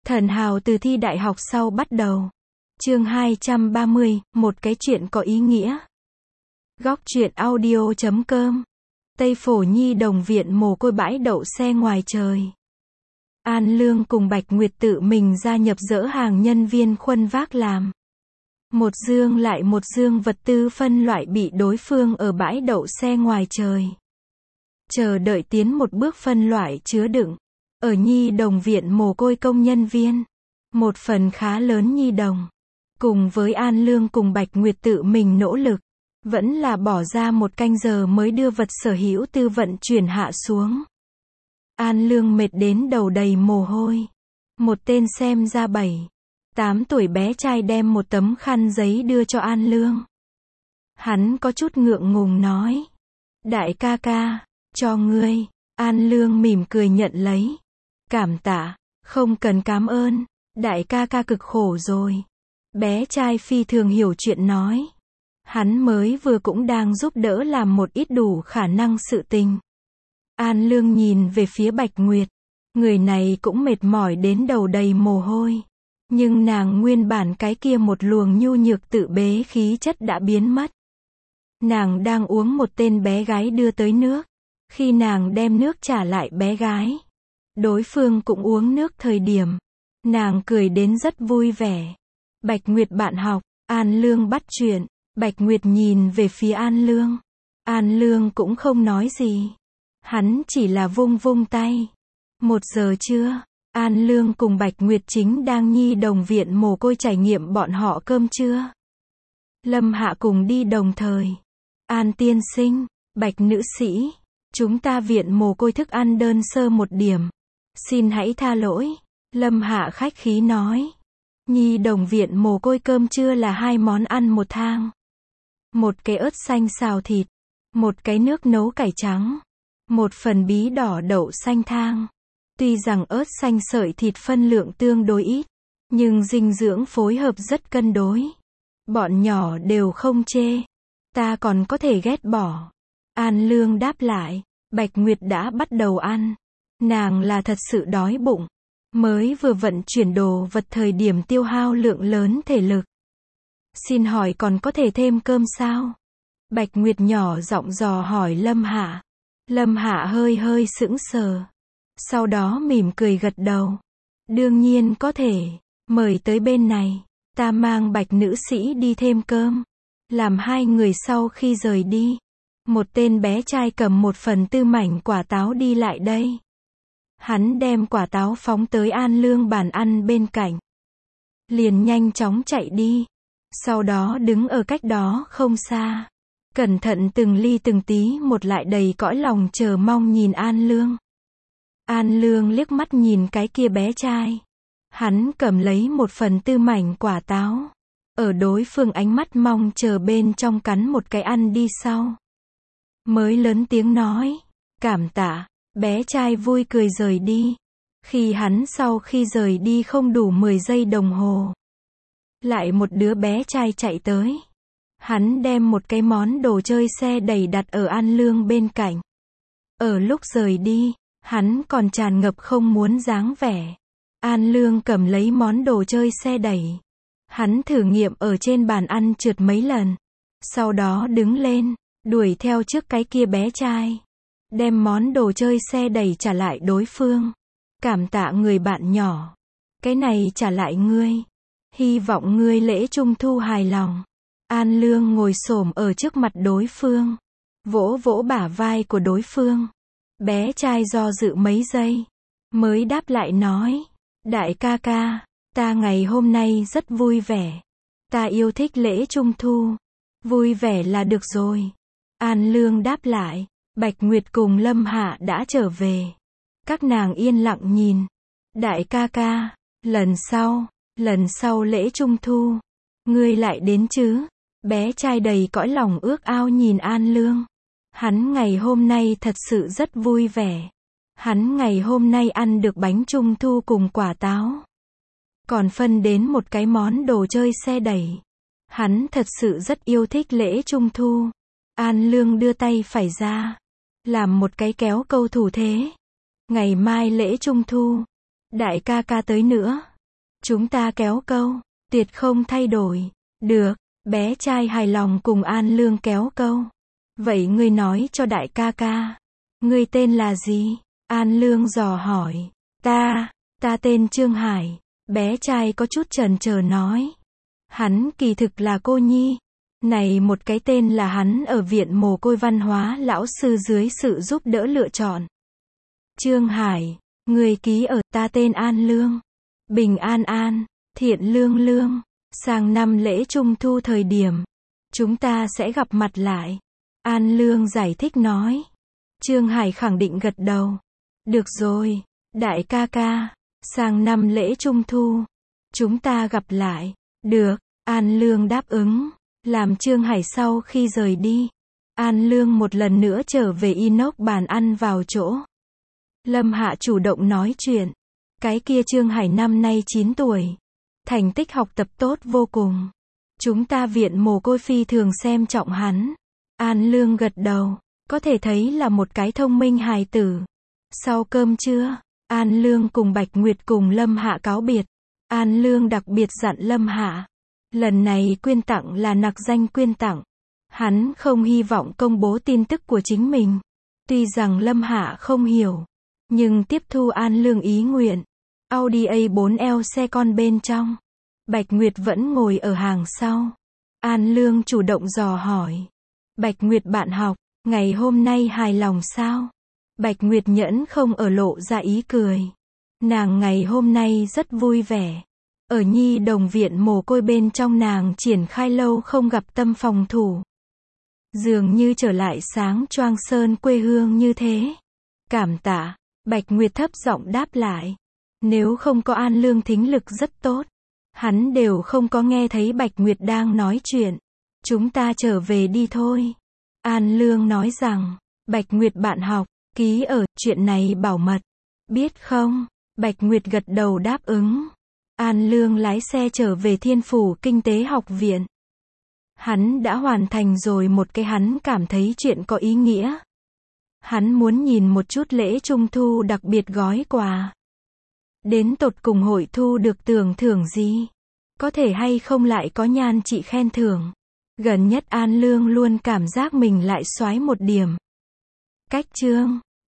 Thần hào từ thi đại học sau bắt đầu. Chương 230, một cái chuyện có ý nghĩa. Góc truyện audio.com. Tây Phổ Nhi đồng viện mồ côi bãi đậu xe ngoài trời. An Lương cùng Bạch Nguyệt tự mình gia nhập dỡ hàng nhân viên khuân vác làm. Một dương lại một dương vật tư phân loại bị đối phương ở bãi đậu xe ngoài trời. Chờ đợi tiến một bước phân loại chứa đựng. Ở nhi đồng viện mồ côi công nhân viên. Một phần khá lớn nhi đồng. Cùng với An Lương cùng Bạch Nguyệt tự mình nỗ lực. Vẫn là bỏ ra một canh giờ mới đưa vật sở hữu tư vận chuyển hạ xuống. An Lương mệt đến đầu đầy mồ hôi. Một tên xem ra 7-8 tuổi bé trai đem một tấm khăn giấy đưa cho An Lương. Hắn có chút ngượng ngùng nói. Đại ca ca, cho ngươi. An Lương mỉm cười nhận lấy. Cảm tạ, không cần cảm ơn, đại ca ca cực khổ rồi. Bé trai phi thường hiểu chuyện nói. Hắn mới vừa cũng đang giúp đỡ làm một ít đủ khả năng sự tình. An Lương nhìn về phía Bạch Nguyệt. Người này cũng mệt mỏi đến đầu đầy mồ hôi. Nhưng nàng nguyên bản cái kia một luồng nhu nhược tự bế khí chất đã biến mất. Nàng đang uống một tên bé gái đưa tới nước. Khi nàng đem nước trả lại bé gái. Đối phương cũng uống nước thời điểm. Nàng cười đến rất vui vẻ. Bạch Nguyệt bạn học, An Lương bắt chuyện. Bạch Nguyệt nhìn về phía An Lương. An Lương cũng không nói gì. Hắn chỉ là vung vung tay. 1 giờ trưa, An Lương cùng Bạch Nguyệt chính đang nhi đồng viện mồ côi trải nghiệm bọn họ cơm trưa. Lâm Hạ cùng đi đồng thời. An tiên sinh, Bạch nữ sĩ, chúng ta viện mồ côi thức ăn đơn sơ một điểm. Xin hãy tha lỗi. Lâm Hạ khách khí nói. Nhi đồng viện mồ côi cơm trưa là 2 món ăn một thang. Một cái ớt xanh xào thịt. Một cái nước nấu cải trắng. Một phần bí đỏ đậu xanh thang. Tuy rằng ớt xanh sợi thịt phân lượng tương đối ít. Nhưng dinh dưỡng phối hợp rất cân đối. Bọn nhỏ đều không chê. Ta còn có thể ghét bỏ. An Lương đáp lại. Bạch Nguyệt đã bắt đầu ăn. Nàng là thật sự đói bụng. Mới vừa vận chuyển đồ vật thời điểm tiêu hao lượng lớn thể lực. Xin hỏi còn có thể thêm cơm sao? Bạch Nguyệt nhỏ giọng dò hỏi Lâm Hạ. Lâm Hạ hơi hơi sững sờ. Sau đó mỉm cười gật đầu. Đương nhiên có thể. Mời tới bên này. Ta mang Bạch nữ sĩ đi thêm cơm. Làm 2 người sau khi rời đi. Một tên bé trai cầm 1/4 mảnh quả táo đi lại đây. Hắn đem quả táo phóng tới An Lương bàn ăn bên cạnh. Liền nhanh chóng chạy đi. Sau đó đứng ở cách đó không xa. Cẩn thận từng ly từng tí một lại đầy cõi lòng chờ mong nhìn An Lương. An Lương liếc mắt nhìn cái kia bé trai. Hắn cầm lấy 1/4 mảnh quả táo. Ở đối phương ánh mắt mong chờ bên trong cắn một cái ăn đi sau. Mới lớn tiếng nói. Cảm tạ. Bé trai vui cười rời đi. Khi hắn sau khi rời đi không đủ 10 giây đồng hồ. Lại một đứa bé trai chạy tới. Hắn đem một cái món đồ chơi xe đẩy đặt ở An Lương bên cạnh. Ở lúc rời đi, hắn còn tràn ngập không muốn dáng vẻ. An Lương cầm lấy món đồ chơi xe đẩy. Hắn thử nghiệm ở trên bàn ăn trượt mấy lần. Sau đó đứng lên, đuổi theo trước cái kia bé trai. Đem món đồ chơi xe đẩy trả lại đối phương. Cảm tạ người bạn nhỏ. Cái này trả lại ngươi. Hy vọng ngươi lễ trung thu hài lòng. An Lương ngồi xổm ở trước mặt đối phương. Vỗ vỗ bả vai của đối phương. Bé trai do dự mấy giây. Mới đáp lại nói. Đại ca ca, ta ngày hôm nay rất vui vẻ. Ta yêu thích lễ trung thu. Vui vẻ là được rồi. An Lương đáp lại. Bạch Nguyệt cùng Lâm Hạ đã trở về. Các nàng yên lặng nhìn. Đại ca ca, lần sau lễ trung thu, ngươi lại đến chứ? Bé trai đầy cõi lòng ước ao nhìn An Lương. Hắn ngày hôm nay thật sự rất vui vẻ. Hắn ngày hôm nay ăn được bánh trung thu cùng quả táo. Còn phân đến một cái món đồ chơi xe đẩy. Hắn thật sự rất yêu thích lễ trung thu. An Lương đưa tay phải ra. Làm một cái kéo câu thủ thế. Ngày mai lễ trung thu. Đại ca ca tới nữa. Chúng ta kéo câu. Tuyệt không thay đổi. Được. Bé trai hài lòng cùng An Lương kéo câu. Vậy ngươi nói cho đại ca ca. Ngươi tên là gì? An Lương dò hỏi. Ta tên Trương Hải. Bé trai có chút chần chờ nói. Hắn kỳ thực là cô nhi. Này một cái tên là hắn ở viện mồ côi văn hóa lão sư dưới sự giúp đỡ lựa chọn. Trương Hải, người ký ở, ta tên An Lương. Bình an an, thiện lương lương. Sang năm lễ trung thu thời điểm, chúng ta sẽ gặp mặt lại. An Lương giải thích nói. Trương Hải khẳng định gật đầu. Được rồi, đại ca ca, sang năm lễ trung thu, chúng ta gặp lại. Được, An Lương đáp ứng. Làm Trương Hải sau khi rời đi, An Lương một lần nữa trở về inox bàn ăn vào chỗ. Lâm Hạ chủ động nói chuyện. Cái kia Trương Hải năm nay 9 tuổi. Thành tích học tập tốt vô cùng. Chúng ta viện mồ côi phi thường xem trọng hắn. An Lương gật đầu. Có thể thấy là một cái thông minh hài tử. Sau cơm trưa, An Lương cùng Bạch Nguyệt cùng Lâm Hạ cáo biệt. An Lương đặc biệt dặn Lâm Hạ. Lần này quyên tặng là nặc danh quyên tặng. Hắn không hy vọng công bố tin tức của chính mình. Tuy rằng Lâm Hạ không hiểu, nhưng tiếp thu An Lương ý nguyện. Audi A4L xe con bên trong. Bạch Nguyệt vẫn ngồi ở hàng sau. An Lương chủ động dò hỏi. Bạch Nguyệt bạn học, ngày hôm nay hài lòng sao? Bạch Nguyệt nhẫn không ở lộ ra ý cười. Nàng ngày hôm nay rất vui vẻ. Ở nhi đồng viện mồ côi bên trong nàng triển khai lâu không gặp tâm phòng thủ. Dường như trở lại sáng choang sơn quê hương như thế. Cảm tạ, Bạch Nguyệt thấp giọng đáp lại. Nếu không có An Lương thính lực rất tốt, hắn đều không có nghe thấy Bạch Nguyệt đang nói chuyện. Chúng ta trở về đi thôi. An Lương nói rằng, Bạch Nguyệt bạn học, ký ở, chuyện này bảo mật. Biết không? Bạch Nguyệt gật đầu đáp ứng. An Lương lái xe trở về Thiên Phủ Kinh tế học viện. Hắn đã hoàn thành rồi một cái hắn cảm thấy chuyện có ý nghĩa. Hắn muốn nhìn một chút lễ trung thu đặc biệt gói quà. Đến tột cùng hội thu được tưởng thưởng gì? Có thể hay không lại có nhan chị khen thưởng. Gần nhất An Lương luôn cảm giác mình lại soái một điểm. Cách chương